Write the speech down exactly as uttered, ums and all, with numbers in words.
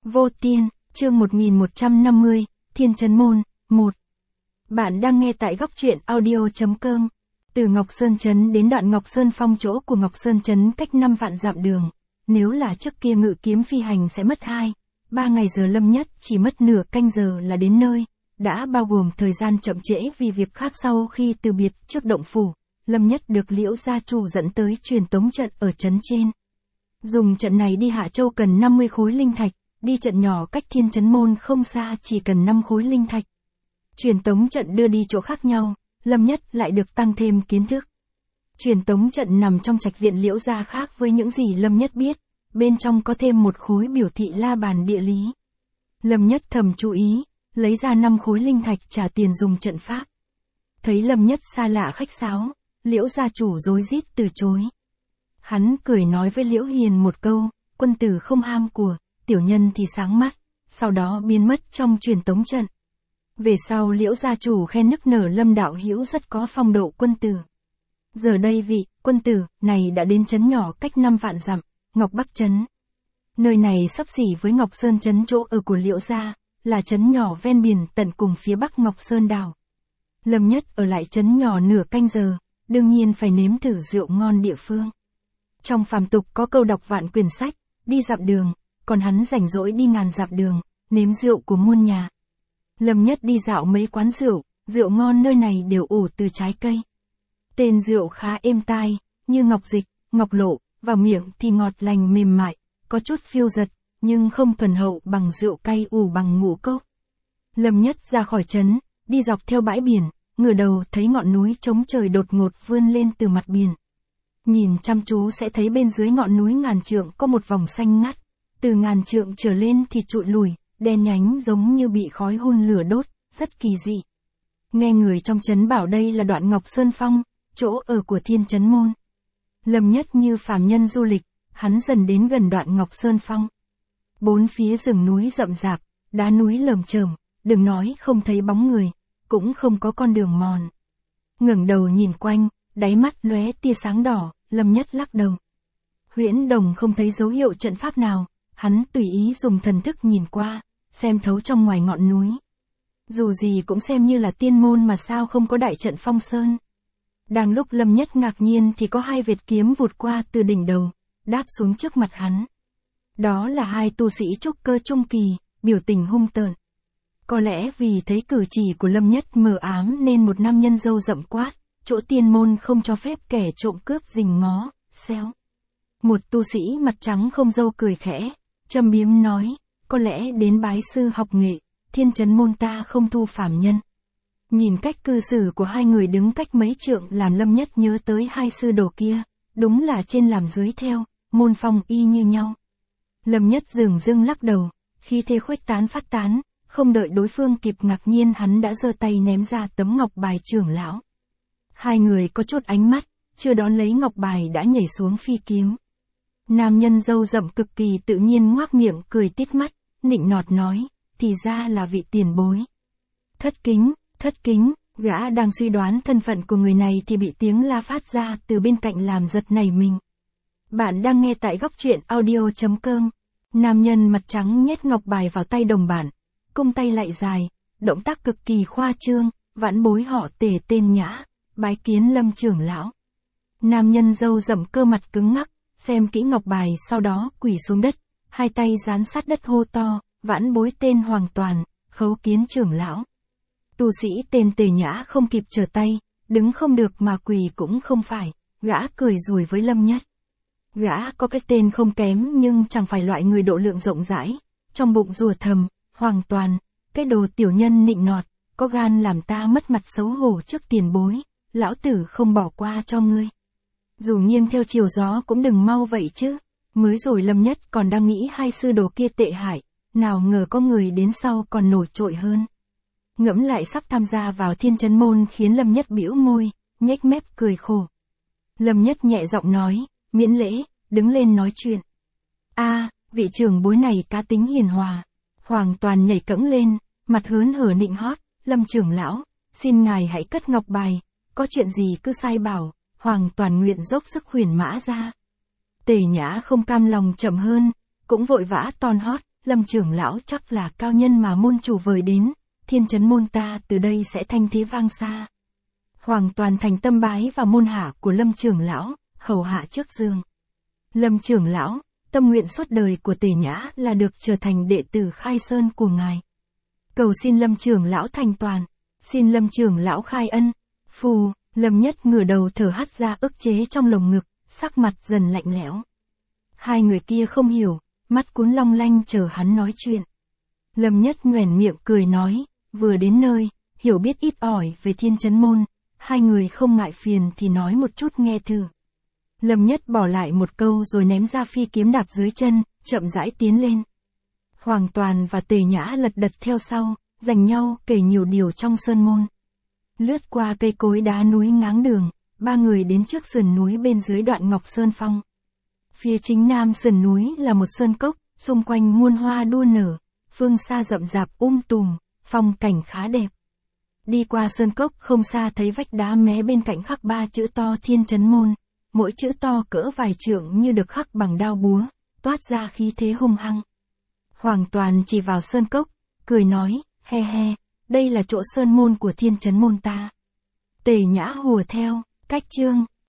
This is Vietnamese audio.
Vô Tiên, chương một nghìn một trăm năm mươi, Thiên Chấn Môn, một. Bạn đang nghe tại góc truyện audio chấm com. Từ Ngọc Sơn Trấn đến đoạn Ngọc Sơn Phong, chỗ của Ngọc Sơn Trấn cách năm vạn dặm đường. Nếu là trước kia ngự kiếm phi hành sẽ mất hai, ba ngày, giờ Lâm Nhất chỉ mất nửa canh giờ là đến nơi, đã bao gồm thời gian chậm trễ vì việc khác. Sau khi từ biệt trước động phủ, Lâm Nhất được Liễu gia chủ dẫn tới truyền tống trận ở trấn trên. Dùng trận này đi Hạ Châu cần năm mươi khối linh thạch, đi trận nhỏ cách Thiên Chấn Môn không xa chỉ cần năm khối linh thạch. Truyền tống trận đưa đi chỗ khác nhau, Lâm Nhất lại được tăng thêm kiến thức. Truyền tống trận nằm trong trạch viện Liễu gia, khác với những gì Lâm Nhất biết, bên trong có thêm một khối biểu thị la bàn địa lý. Lâm Nhất thầm chú ý, lấy ra năm khối linh thạch trả tiền dùng trận pháp. Thấy Lâm Nhất xa lạ khách sáo, Liễu gia chủ rối rít từ chối. Hắn cười nói với Liễu Hiền một câu, quân tử không ham của, tiểu nhân thì sáng mắt, sau đó biến mất trong truyền tống trận. Về sau Liễu gia chủ khen nức nở Lâm đạo hữu rất có phong độ quân tử. Giờ đây vị quân tử này đã đến trấn nhỏ cách năm vạn dặm, Ngọc Bắc Trấn. Nơi này xấp xỉ với Ngọc Sơn Trấn chỗ ở của Liễu gia, là trấn nhỏ ven biển tận cùng phía bắc Ngọc Sơn đảo. Lâm Nhất ở lại trấn nhỏ nửa canh giờ, đương nhiên phải nếm thử rượu ngon địa phương. Trong phàm tục có câu đọc vạn quyển sách, đi dặm đường, còn hắn rảnh rỗi đi ngàn dặm đường, nếm rượu của muôn nhà. Lâm Nhất đi dạo mấy quán rượu, rượu ngon nơi này đều ủ từ trái cây. Tên rượu khá êm tai, như ngọc dịch, ngọc lộ, vào miệng thì ngọt lành mềm mại, có chút phiêu giật, nhưng không thuần hậu bằng rượu cay ủ bằng ngũ cốc. Lâm Nhất ra khỏi trấn, đi dọc theo bãi biển, ngửa đầu thấy ngọn núi trống trời đột ngột vươn lên từ mặt biển. Nhìn chăm chú sẽ thấy bên dưới ngọn núi ngàn trượng có một vòng xanh ngắt, từ ngàn trượng trở lên thì trụi lùi, đen nhánh giống như bị khói hun lửa đốt, rất kỳ dị. Nghe người trong trấn bảo đây là đoạn Ngọc Sơn Phong, chỗ ở của Thiên Chấn Môn. Lâm Nhất như phàm nhân du lịch, hắn dần đến gần đoạn Ngọc Sơn Phong. Bốn phía rừng núi rậm rạp, đá núi lởm chởm, đừng nói không thấy bóng người, cũng không có con đường mòn. Ngẩng đầu nhìn quanh, đáy mắt lóe tia sáng đỏ, Lâm Nhất lắc đầu. Huyễn Đồng không thấy dấu hiệu trận pháp nào, hắn tùy ý dùng thần thức nhìn qua, xem thấu trong ngoài ngọn núi. Dù gì cũng xem như là tiên môn mà sao không có đại trận phong sơn. Đang lúc Lâm Nhất ngạc nhiên thì có hai vệt kiếm vụt qua từ đỉnh đầu, đáp xuống trước mặt hắn. Đó là hai tu sĩ trúc cơ trung kỳ, biểu tình hung tợn. Có lẽ vì thấy cử chỉ của Lâm Nhất mờ ám nên một nam nhân râu rậm quát, chỗ tiên môn không cho phép kẻ trộm cướp rình ngó, xéo. Một tu sĩ mặt trắng không râu cười khẽ, châm biếm nói, có lẽ đến bái sư học nghệ, Thiên Chấn Môn ta không thu phàm nhân. Nhìn cách cư xử của hai người đứng cách mấy trượng làm Lâm Nhất nhớ tới hai sư đồ kia, đúng là trên làm dưới theo, môn phong y như nhau. Lâm Nhất dừng dưng lắc đầu, khi thế khuếch tán phát tán, không đợi đối phương kịp ngạc nhiên hắn đã giơ tay ném ra tấm ngọc bài trưởng lão. Hai người có chút ánh mắt, chưa đón lấy ngọc bài đã nhảy xuống phi kiếm. Nam nhân râu rậm cực kỳ tự nhiên ngoác miệng cười tít mắt, nịnh nọt nói, thì ra là vị tiền bối. Thất kính, thất kính, gã đang suy đoán thân phận của người này thì bị tiếng la phát ra từ bên cạnh làm giật nảy mình. Bạn đang nghe tại góc truyện audio chấm com. Nam nhân mặt trắng nhét ngọc bài vào tay đồng bạn, cung tay lại dài, động tác cực kỳ khoa trương, vãn bối họ Tề tên Nhã, bái kiến Lâm trưởng lão. Nam nhân râu rậm cơ mặt cứng ngắc, xem kỹ ngọc bài sau đó quỳ xuống đất, hai tay dán sát đất hô to, vãn bối tên Hoàng Toàn, khấu kiến trưởng lão. Tu sĩ tên Tề Nhã không kịp trở tay, đứng không được mà quỳ cũng không phải, gã cười rùi với Lâm Nhất. Gã có cái tên không kém nhưng chẳng phải loại người độ lượng rộng rãi, trong bụng rủa thầm, Hoàng Toàn, cái đồ tiểu nhân nịnh nọt, có gan làm ta mất mặt xấu hổ trước tiền bối, lão tử không bỏ qua cho ngươi. Dù nghiêng theo chiều gió cũng đừng mau vậy chứ, mới rồi Lâm Nhất còn đang nghĩ hai sư đồ kia tệ hại, nào ngờ có người đến sau còn nổi trội hơn. Ngẫm lại sắp tham gia vào Thiên Chấn Môn khiến Lâm Nhất bĩu môi, nhếch mép cười khổ. Lâm Nhất nhẹ giọng nói, miễn lễ, đứng lên nói chuyện. A, vị trưởng bối này cá tính hiền hòa. Hoàng Toàn nhảy cẫng lên, mặt hớn hở nịnh hót, Lâm trưởng lão, xin ngài hãy cất ngọc bài, có chuyện gì cứ sai bảo. Hoàng Toàn nguyện dốc sức khuyển mã ra. Tề Nhã không cam lòng chậm hơn, cũng vội vã ton hót, Lâm trưởng lão chắc là cao nhân mà môn chủ vời đến, thiên trấn môn ta từ đây sẽ thanh thế vang xa. Hoàng Toàn thành tâm bái vào môn hạ của Lâm trưởng lão, hầu hạ trước giường. Lâm trưởng lão, tâm nguyện suốt đời của Tề Nhã là được trở thành đệ tử khai sơn của ngài. Cầu xin Lâm trưởng lão thành toàn, xin Lâm trưởng lão khai ân. Phù, Lâm Nhất ngửa đầu thở hắt ra ức chế trong lồng ngực, sắc mặt dần lạnh lẽo. Hai người kia không hiểu, mắt cuốn long lanh chờ hắn nói chuyện. Lâm Nhất nhoẻn miệng cười nói, vừa đến nơi, hiểu biết ít ỏi về thiên trấn môn, hai người không ngại phiền thì nói một chút nghe thử. Lâm Nhất bỏ lại một câu rồi ném ra phi kiếm đạp dưới chân, chậm rãi tiến lên. Hoàng Toàn và Tề Nhã lật đật theo sau, giành nhau kể nhiều điều trong sơn môn. Lướt qua cây cối đá núi ngáng đường, ba người đến trước sườn núi bên dưới đoạn Ngọc Sơn Phong. Phía chính nam sườn núi là một sơn cốc, xung quanh muôn hoa đua nở, phương xa rậm rạp um tùm, phong cảnh khá đẹp. Đi qua sơn cốc không xa thấy vách đá mé bên cạnh khắc ba chữ to thiên trấn môn, mỗi chữ to cỡ vài trượng như được khắc bằng đao búa, toát ra khí thế hung hăng. Hoàng Toàn chỉ vào sơn cốc, cười nói, he he, đây là chỗ sơn môn của thiên trấn môn ta. Tề Nhã hùa theo, cách chương.